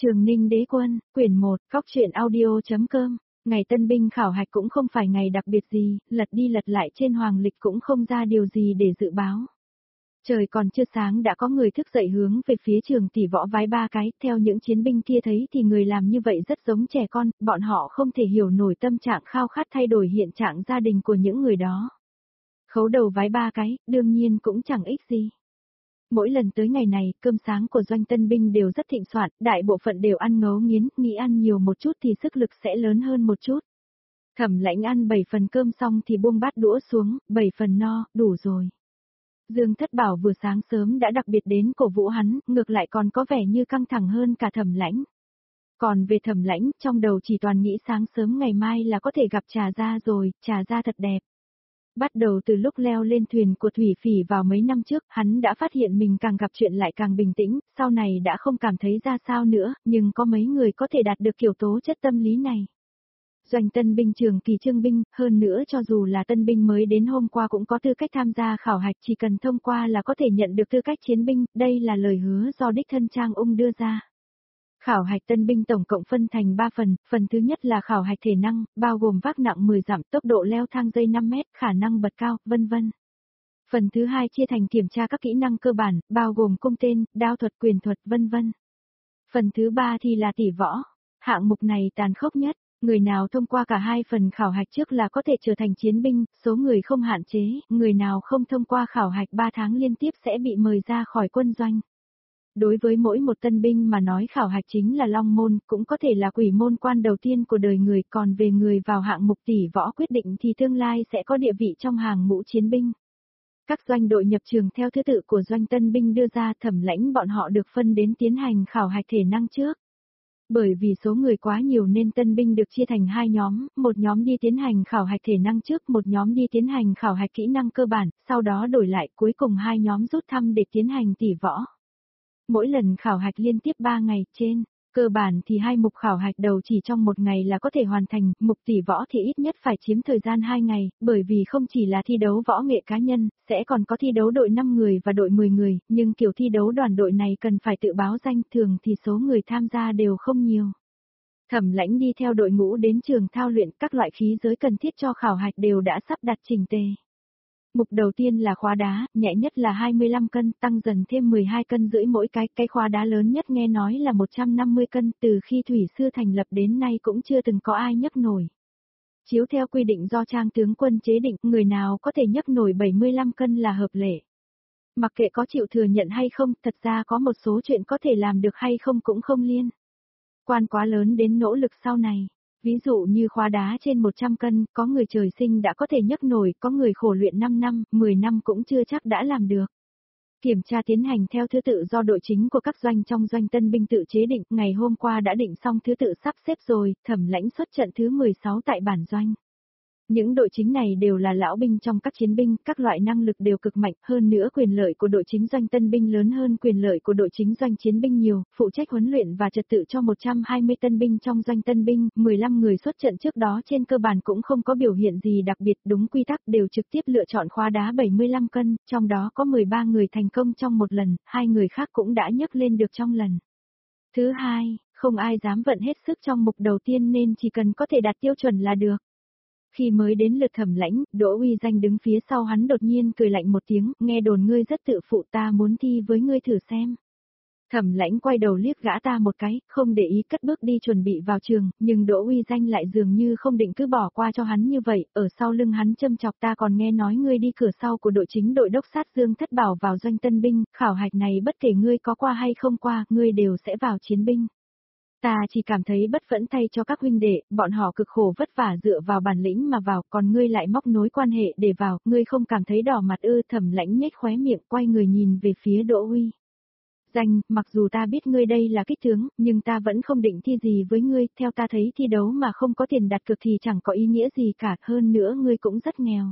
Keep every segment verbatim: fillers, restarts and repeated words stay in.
Trường Ninh Đế Quân, quyển một, cóc truyện audio.com. Ngày tân binh khảo hạch cũng không phải ngày đặc biệt gì, lật đi lật lại trên hoàng lịch cũng không ra điều gì để dự báo. Trời còn chưa sáng đã có người thức dậy hướng về phía trường tỷ võ vái ba cái, theo những chiến binh kia thấy thì người làm như vậy rất giống trẻ con, bọn họ không thể hiểu nổi tâm trạng khao khát thay đổi hiện trạng gia đình của những người đó. Khấu đầu vái ba cái, đương nhiên cũng chẳng ích gì. Mỗi lần tới ngày này, cơm sáng của doanh tân binh đều rất thịnh soạn, đại bộ phận đều ăn ngấu nghiến, nghĩ ăn nhiều một chút thì sức lực sẽ lớn hơn một chút. Thẩm Lãnh ăn bảy phần cơm xong thì buông bát đũa xuống, bảy phần no, đủ rồi. Dương Thất Bảo vừa sáng sớm đã đặc biệt đến cổ vũ hắn, ngược lại còn có vẻ như căng thẳng hơn cả Thẩm Lãnh. Còn về Thẩm Lãnh, trong đầu chỉ toàn nghĩ sáng sớm ngày mai là có thể gặp Trà Gia rồi, Trà Gia thật đẹp. Bắt đầu từ lúc leo lên thuyền của Thủy Phỉ vào mấy năm trước, hắn đã phát hiện mình càng gặp chuyện lại càng bình tĩnh, sau này đã không cảm thấy ra sao nữa, nhưng có mấy người có thể đạt được kiểu tố chất tâm lý này. Doanh tân binh trường kỳ trương binh, hơn nữa cho dù là tân binh mới đến hôm qua cũng có tư cách tham gia khảo hạch, chỉ cần thông qua là có thể nhận được tư cách chiến binh, đây là lời hứa do đích thân Trang Ung đưa ra. Khảo hạch tân binh tổng cộng phân thành ba phần, phần thứ nhất là khảo hạch thể năng, bao gồm vác nặng mười dặm, tốc độ leo thang dây năm mét, khả năng bật cao, vân vân. Phần thứ hai chia thành kiểm tra các kỹ năng cơ bản, bao gồm cung tên, đao thuật, quyền thuật, vân vân. Phần thứ ba thì là tỷ võ. Hạng mục này tàn khốc nhất, người nào thông qua cả hai phần khảo hạch trước là có thể trở thành chiến binh, số người không hạn chế, người nào không thông qua khảo hạch ba tháng liên tiếp sẽ bị mời ra khỏi quân doanh. Đối với mỗi một tân binh mà nói khảo hạch chính là long môn, cũng có thể là quỷ môn quan đầu tiên của đời người, còn về người vào hạng mục tỷ võ quyết định thì tương lai sẽ có địa vị trong hàng ngũ chiến binh. Các doanh đội nhập trường theo thứ tự của doanh tân binh đưa ra, Thẩm Lãnh bọn họ được phân đến tiến hành khảo hạch thể năng trước. Bởi vì số người quá nhiều nên tân binh được chia thành hai nhóm, một nhóm đi tiến hành khảo hạch thể năng trước, một nhóm đi tiến hành khảo hạch kỹ năng cơ bản, sau đó đổi lại, cuối cùng hai nhóm rút thăm để tiến hành tỷ võ. Mỗi lần khảo hạch liên tiếp ba ngày, trên cơ bản thì hai mục khảo hạch đầu chỉ trong một ngày là có thể hoàn thành, mục tỷ võ thì ít nhất phải chiếm thời gian hai ngày, bởi vì không chỉ là thi đấu võ nghệ cá nhân, sẽ còn có thi đấu đội năm người và đội mười người, nhưng kiểu thi đấu đoàn đội này cần phải tự báo danh, thường thì số người tham gia đều không nhiều. Thẩm Lãnh đi theo đội ngũ đến trường thao luyện, các loại khí giới cần thiết cho khảo hạch đều đã sắp đặt chỉnh tề. Mục đầu tiên là khóa đá, nhẹ nhất là hai mươi lăm cân, tăng dần thêm mười hai cân rưỡi mỗi cái, cái khóa đá lớn nhất nghe nói là một trăm năm mươi cân, từ khi Thủy Sư thành lập đến nay cũng chưa từng có ai nhấc nổi. Chiếu theo quy định do Trang tướng quân chế định, người nào có thể nhấc nổi bảy mươi lăm cân là hợp lệ. Mặc kệ có chịu thừa nhận hay không, thật ra có một số chuyện có thể làm được hay không cũng không liên quan quá lớn đến nỗ lực sau này. Ví dụ như khóa đá trên một trăm cân, có người trời sinh đã có thể nhấc nổi, có người khổ luyện năm năm, mười năm cũng chưa chắc đã làm được. Kiểm tra tiến hành theo thứ tự do đội chính của các doanh trong doanh tân binh tự chế định, ngày hôm qua đã định xong thứ tự sắp xếp rồi, Thẩm Lãnh xuất trận thứ mười sáu tại bản doanh. Những đội chính này đều là lão binh trong các chiến binh, các loại năng lực đều cực mạnh, hơn nữa quyền lợi của đội chính doanh tân binh lớn hơn quyền lợi của đội chính doanh chiến binh nhiều, phụ trách huấn luyện và trật tự cho một trăm hai mươi tân binh trong doanh tân binh, mười lăm người xuất trận trước đó trên cơ bản cũng không có biểu hiện gì đặc biệt, đúng quy tắc đều trực tiếp lựa chọn khóa đá bảy mươi lăm cân, trong đó có mười ba người thành công trong một lần, hai người khác cũng đã nhấc lên được trong lần thứ hai, không ai dám vận hết sức trong mục đầu tiên nên chỉ cần có thể đạt tiêu chuẩn là được. Khi mới đến lượt Thẩm Lãnh, Đỗ Uy Danh đứng phía sau hắn đột nhiên cười lạnh một tiếng, nghe đồn ngươi rất tự phụ, ta muốn thi với ngươi thử xem. Thẩm Lãnh quay đầu liếc gã ta một cái, không để ý cất bước đi chuẩn bị vào trường, nhưng Đỗ Uy Danh lại dường như không định cứ bỏ qua cho hắn như vậy, ở sau lưng hắn châm chọc, ta còn nghe nói ngươi đi cửa sau của đội chính đội đốc sát Dương Thất Bảo vào doanh tân binh, khảo hạch này bất kể ngươi có qua hay không qua, ngươi đều sẽ vào chiến binh. Ta chỉ cảm thấy bất phẫn thay cho các huynh đệ, bọn họ cực khổ vất vả dựa vào bản lĩnh mà vào, còn ngươi lại móc nối quan hệ để vào, ngươi không cảm thấy đỏ mặt ư? Thẩm Lãnh nhếch khóe miệng, quay người nhìn về phía Đỗ Uy Danh, mặc dù ta biết ngươi đây là kích tướng, nhưng ta vẫn không định thi gì với ngươi, theo ta thấy thi đấu mà không có tiền đặt cược thì chẳng có ý nghĩa gì cả, hơn nữa ngươi cũng rất nghèo.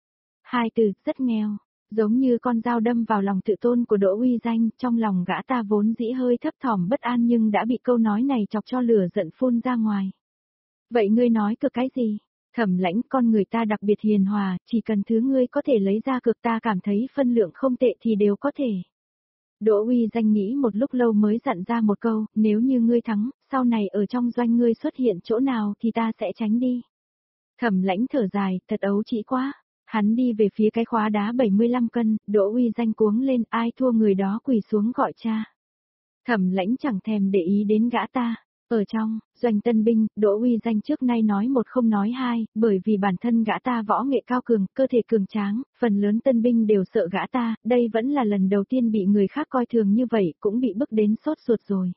Hai từ, rất nghèo. Giống như con dao đâm vào lòng tự tôn của Đỗ Uy Danh, trong lòng gã ta vốn dĩ hơi thấp thỏm bất an nhưng đã bị câu nói này chọc cho lửa giận phun ra ngoài. Vậy ngươi nói cực cái gì? Thẩm Lãnh, con người ta đặc biệt hiền hòa, chỉ cần thứ ngươi có thể lấy ra cực ta cảm thấy phân lượng không tệ thì đều có thể. Đỗ Uy Danh nghĩ một lúc lâu mới dặn ra một câu, nếu như ngươi thắng, sau này ở trong doanh ngươi xuất hiện chỗ nào thì ta sẽ tránh đi. Thẩm Lãnh thở dài, thật ấu trĩ quá. Hắn đi về phía cái khóa đá bảy mươi lăm cân, Đỗ Uy Danh cuống lên, ai thua người đó quỳ xuống gọi cha. Thẩm Lãnh chẳng thèm để ý đến gã ta. Ở trong doanh tân binh, Đỗ Uy Danh trước nay nói một không nói hai, bởi vì bản thân gã ta võ nghệ cao cường, cơ thể cường tráng, phần lớn tân binh đều sợ gã ta, đây vẫn là lần đầu tiên bị người khác coi thường như vậy, cũng bị bức đến sốt ruột rồi.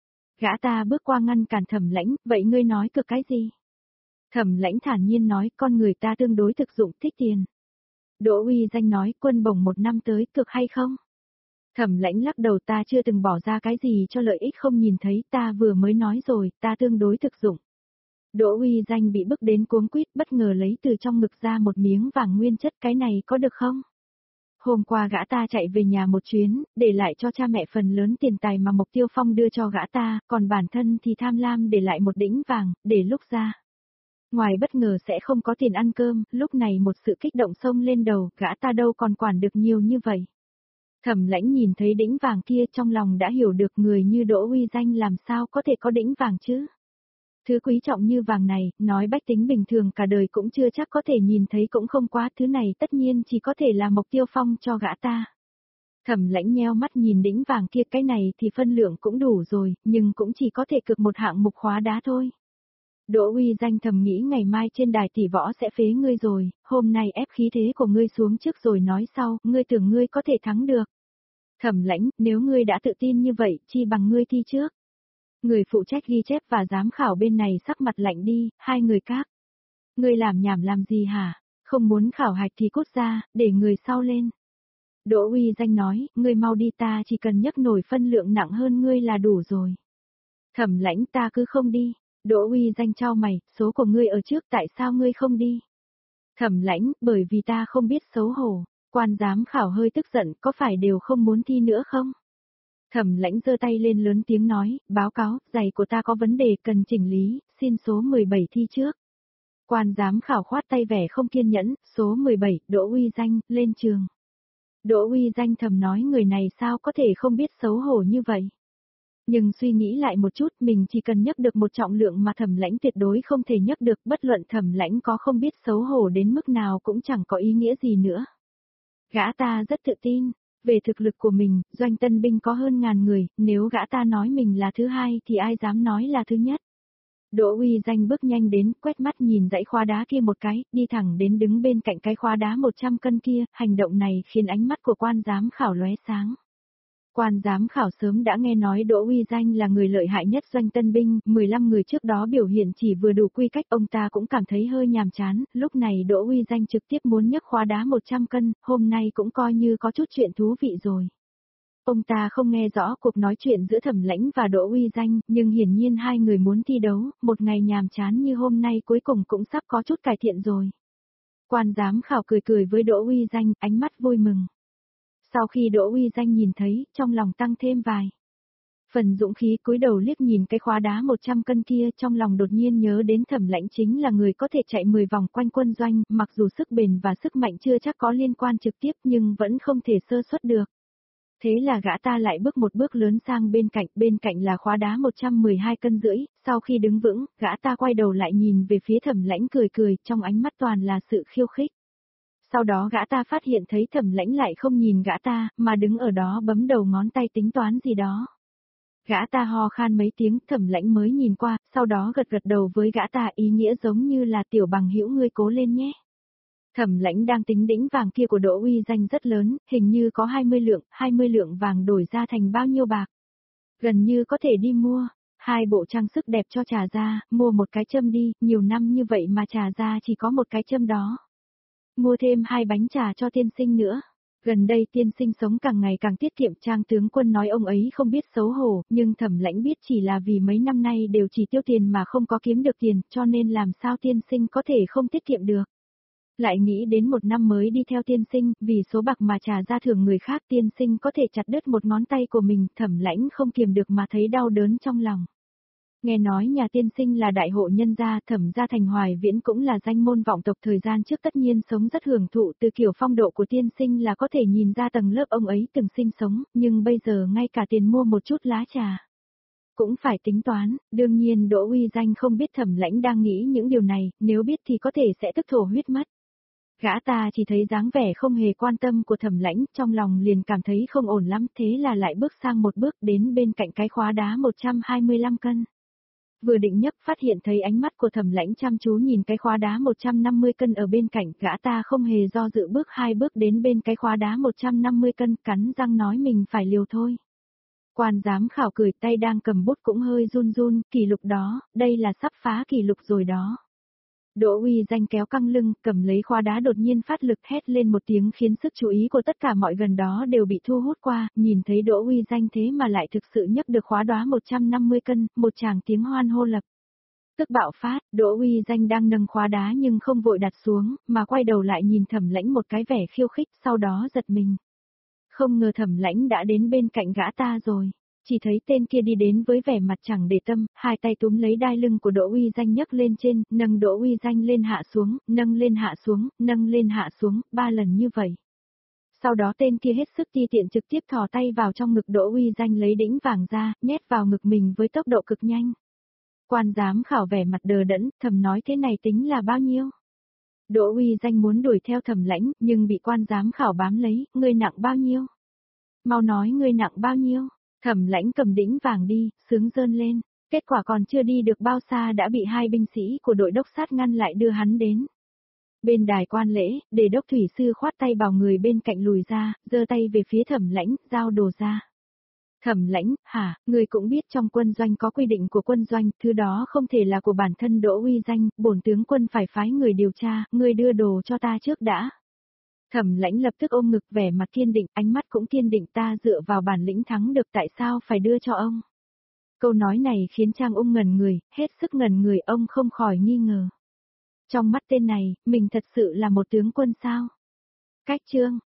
Gã ta bước qua ngăn cản Thẩm Lãnh, vậy ngươi nói cực cái gì? Thẩm Lãnh thản nhiên nói, con người ta tương đối thực dụng, thích tiền. Đỗ Uy Danh nói, quân bổng một năm tới cực hay không? Thẩm Lãnh lắc đầu, ta chưa từng bỏ ra cái gì cho lợi ích không nhìn thấy, ta vừa mới nói rồi, ta tương đối thực dụng. Đỗ Uy Danh bị bức đến cuống quýt, bất ngờ lấy từ trong ngực ra một miếng vàng nguyên chất, cái này có được không? Hôm qua gã ta chạy về nhà một chuyến, để lại cho cha mẹ phần lớn tiền tài mà Mộc Tiêu Phong đưa cho gã ta, còn bản thân thì tham lam để lại một đĩnh vàng, để lúc ra. Ngoài bất ngờ sẽ không có tiền ăn cơm, lúc này một sự kích động xông lên đầu, gã ta đâu còn quản được nhiều như vậy. Thẩm Lãnh nhìn thấy đĩnh vàng kia trong lòng đã hiểu được người như Đỗ Uy Danh làm sao có thể có đĩnh vàng chứ. Thứ quý trọng như vàng này, nói bách tính bình thường cả đời cũng chưa chắc có thể nhìn thấy cũng không quá, thứ này tất nhiên chỉ có thể là Mộc Tiêu Phong cho gã ta. Thẩm Lãnh nheo mắt nhìn đĩnh vàng kia, cái này thì phân lượng cũng đủ rồi, nhưng cũng chỉ có thể cực một hạng mục khóa đá thôi. Đỗ Uy Danh thầm nghĩ ngày mai trên đài tỷ võ sẽ phế ngươi rồi, hôm nay ép khí thế của ngươi xuống trước rồi nói sau, ngươi tưởng ngươi có thể thắng được. Thẩm Lãnh, nếu ngươi đã tự tin như vậy, chi bằng ngươi thi trước. Người phụ trách ghi chép và giám khảo bên này sắc mặt lạnh đi, hai người các. Ngươi làm nhảm làm gì hả? Không muốn khảo hạch thì cút ra, để người sau lên. Đỗ Uy Danh nói, ngươi mau đi, ta chỉ cần nhấc nổi phân lượng nặng hơn ngươi là đủ rồi. Thẩm Lãnh, ta cứ không đi. Đỗ Uy Danh chau mày, số của ngươi ở trước, tại sao ngươi không đi? Thẩm Lãnh, bởi vì ta không biết xấu hổ. Quan giám khảo hơi tức giận, có phải đều không muốn thi nữa không? Thẩm Lãnh giơ tay lên lớn tiếng nói, báo cáo, giày của ta có vấn đề cần chỉnh lý, xin số mười bảy thi trước. Quan giám khảo khoát tay vẻ không kiên nhẫn, số mười bảy, Đỗ Uy Danh, lên trường. Đỗ Uy Danh thầm nói, người này sao có thể không biết xấu hổ như vậy? Nhưng suy nghĩ lại một chút, mình chỉ cần nhấc được một trọng lượng mà Thẩm Lãnh tuyệt đối không thể nhấc được, bất luận Thẩm Lãnh có không biết xấu hổ đến mức nào cũng chẳng có ý nghĩa gì nữa. Gã ta rất tự tin, về thực lực của mình, doanh tân binh có hơn ngàn người, nếu gã ta nói mình là thứ hai thì ai dám nói là thứ nhất. Đỗ Uy Danh bước nhanh đến, quét mắt nhìn dãy khóa đá kia một cái, đi thẳng đến đứng bên cạnh cái khóa đá một trăm cân kia, hành động này khiến ánh mắt của quan giám khảo lóe sáng. Quan giám khảo sớm đã nghe nói Đỗ Uy Danh là người lợi hại nhất doanh tân binh, mười lăm người trước đó biểu hiện chỉ vừa đủ quy cách, ông ta cũng cảm thấy hơi nhàm chán, lúc này Đỗ Uy Danh trực tiếp muốn nhấc khóa đá một trăm cân, hôm nay cũng coi như có chút chuyện thú vị rồi. Ông ta không nghe rõ cuộc nói chuyện giữa Thẩm Lãnh và Đỗ Uy Danh, nhưng hiển nhiên hai người muốn thi đấu, một ngày nhàm chán như hôm nay cuối cùng cũng sắp có chút cải thiện rồi. Quan giám khảo cười cười với Đỗ Uy Danh, ánh mắt vui mừng. Sau khi Đỗ Uy Danh nhìn thấy, trong lòng tăng thêm vài phần dũng khí, cúi đầu liếc nhìn cái khóa đá một trăm cân kia, trong lòng đột nhiên nhớ đến Thẩm Lãnh chính là người có thể chạy mười vòng quanh quân doanh, mặc dù sức bền và sức mạnh chưa chắc có liên quan trực tiếp nhưng vẫn không thể sơ suất được. Thế là gã ta lại bước một bước lớn sang bên cạnh, bên cạnh là khóa đá một trăm mười hai cân rưỡi, sau khi đứng vững, gã ta quay đầu lại nhìn về phía Thẩm Lãnh cười cười, trong ánh mắt toàn là sự khiêu khích. Sau đó gã ta phát hiện thấy Thẩm Lãnh lại không nhìn gã ta, mà đứng ở đó bấm đầu ngón tay tính toán gì đó. Gã ta ho khan mấy tiếng, Thẩm Lãnh mới nhìn qua, sau đó gật gật đầu với gã ta, ý nghĩa giống như là tiểu bằng hữu ngươi cố lên nhé. Thẩm Lãnh đang tính đĩnh vàng kia của Đỗ Uy Danh rất lớn, hình như có hai mươi lượng, hai mươi lượng vàng đổi ra thành bao nhiêu bạc. Gần như có thể đi mua hai bộ trang sức đẹp cho Trà Gia, mua một cái châm đi, nhiều năm như vậy mà Trà Gia chỉ có một cái châm đó. Mua thêm hai bánh trà cho tiên sinh nữa. Gần đây tiên sinh sống càng ngày càng tiết kiệm, Trang tướng quân nói ông ấy không biết xấu hổ, nhưng Thẩm Lãnh biết chỉ là vì mấy năm nay đều chỉ tiêu tiền mà không có kiếm được tiền, cho nên làm sao tiên sinh có thể không tiết kiệm được. Lại nghĩ đến một năm mới đi theo tiên sinh, vì số bạc mà Trà Gia thưởng người khác, tiên sinh có thể chặt đứt một ngón tay của mình, Thẩm Lãnh không kiềm được mà thấy đau đớn trong lòng. Nghe nói nhà tiên sinh là đại hộ nhân gia, Thẩm gia thành Hoài Viễn cũng là danh môn vọng tộc, thời gian trước tất nhiên sống rất hưởng thụ, từ kiểu phong độ của tiên sinh là có thể nhìn ra tầng lớp ông ấy từng sinh sống, nhưng bây giờ ngay cả tiền mua một chút lá trà cũng phải tính toán. Đương nhiên Đỗ Uy Danh không biết Thẩm Lãnh đang nghĩ những điều này, nếu biết thì có thể sẽ tức thổ huyết mất. Gã ta chỉ thấy dáng vẻ không hề quan tâm của Thẩm Lãnh, trong lòng liền cảm thấy không ổn lắm, thế là lại bước sang một bước đến bên cạnh cái khóa đá một trăm hai mươi lăm cân. Vừa định nhấc, phát hiện thấy ánh mắt của Thẩm Lãnh chăm chú nhìn cái khóa đá một trăm năm mươi cân ở bên cạnh, gã ta không hề do dự bước hai bước đến bên cái khóa đá một trăm năm mươi cân, cắn răng nói mình phải liều thôi. Quan giám khảo cười, tay đang cầm bút cũng hơi run run, kỷ lục đó, đây là sắp phá kỷ lục rồi đó. Đỗ Uy Danh kéo căng lưng, cầm lấy khóa đá đột nhiên phát lực hét lên một tiếng khiến sức chú ý của tất cả mọi gần đó đều bị thu hút qua, nhìn thấy Đỗ Uy Danh thế mà lại thực sự nhấc được khóa đá một trăm năm mươi cân, một tràng tiếng hoan hô lập tức bạo phát. Đỗ Uy Danh đang nâng khóa đá nhưng không vội đặt xuống, mà quay đầu lại nhìn Thẩm Lãnh một cái vẻ khiêu khích, sau đó giật mình. Không ngờ Thẩm Lãnh đã đến bên cạnh gã ta rồi. Chỉ thấy tên kia đi đến với vẻ mặt chẳng để tâm, hai tay túm lấy đai lưng của Đỗ Uy Danh nhấc lên trên, nâng Đỗ Uy Danh lên hạ xuống, nâng lên hạ xuống, nâng lên hạ xuống, ba lần như vậy. Sau đó tên kia hết sức ti tiện trực tiếp thò tay vào trong ngực Đỗ Uy Danh lấy đĩnh vàng ra, nhét vào ngực mình với tốc độ cực nhanh. Quan giám khảo vẻ mặt đờ đẫn, thầm nói thế này tính là bao nhiêu? Đỗ Uy Danh muốn đuổi theo Thẩm Lãnh, nhưng bị quan giám khảo bám lấy, ngươi nặng bao nhiêu? Mau nói ngươi nặng bao nhiêu? Thẩm Lãnh cầm đĩnh vàng đi, sướng rơn lên, kết quả còn chưa đi được bao xa đã bị hai binh sĩ của đội đốc sát ngăn lại đưa hắn đến. Bên đài quan lễ, để đốc thủy sư khoát tay bảo người bên cạnh lùi ra, giơ tay về phía Thẩm Lãnh, giao đồ ra. Thẩm Lãnh, hả, người cũng biết trong quân doanh có quy định của quân doanh, thứ đó không thể là của bản thân Đỗ Uy Danh, bổn tướng quân phải phái người điều tra, người đưa đồ cho ta trước đã. Thẩm Lãnh lập tức ôm ngực vẻ mặt kiên định, ánh mắt cũng kiên định, ta dựa vào bản lĩnh thắng được, tại sao phải đưa cho ông? Câu nói này khiến Trang Ung ngẩn người, hết sức ngẩn người, ông không khỏi nghi ngờ. Trong mắt tên này, mình thật sự là một tướng quân sao? Cách chương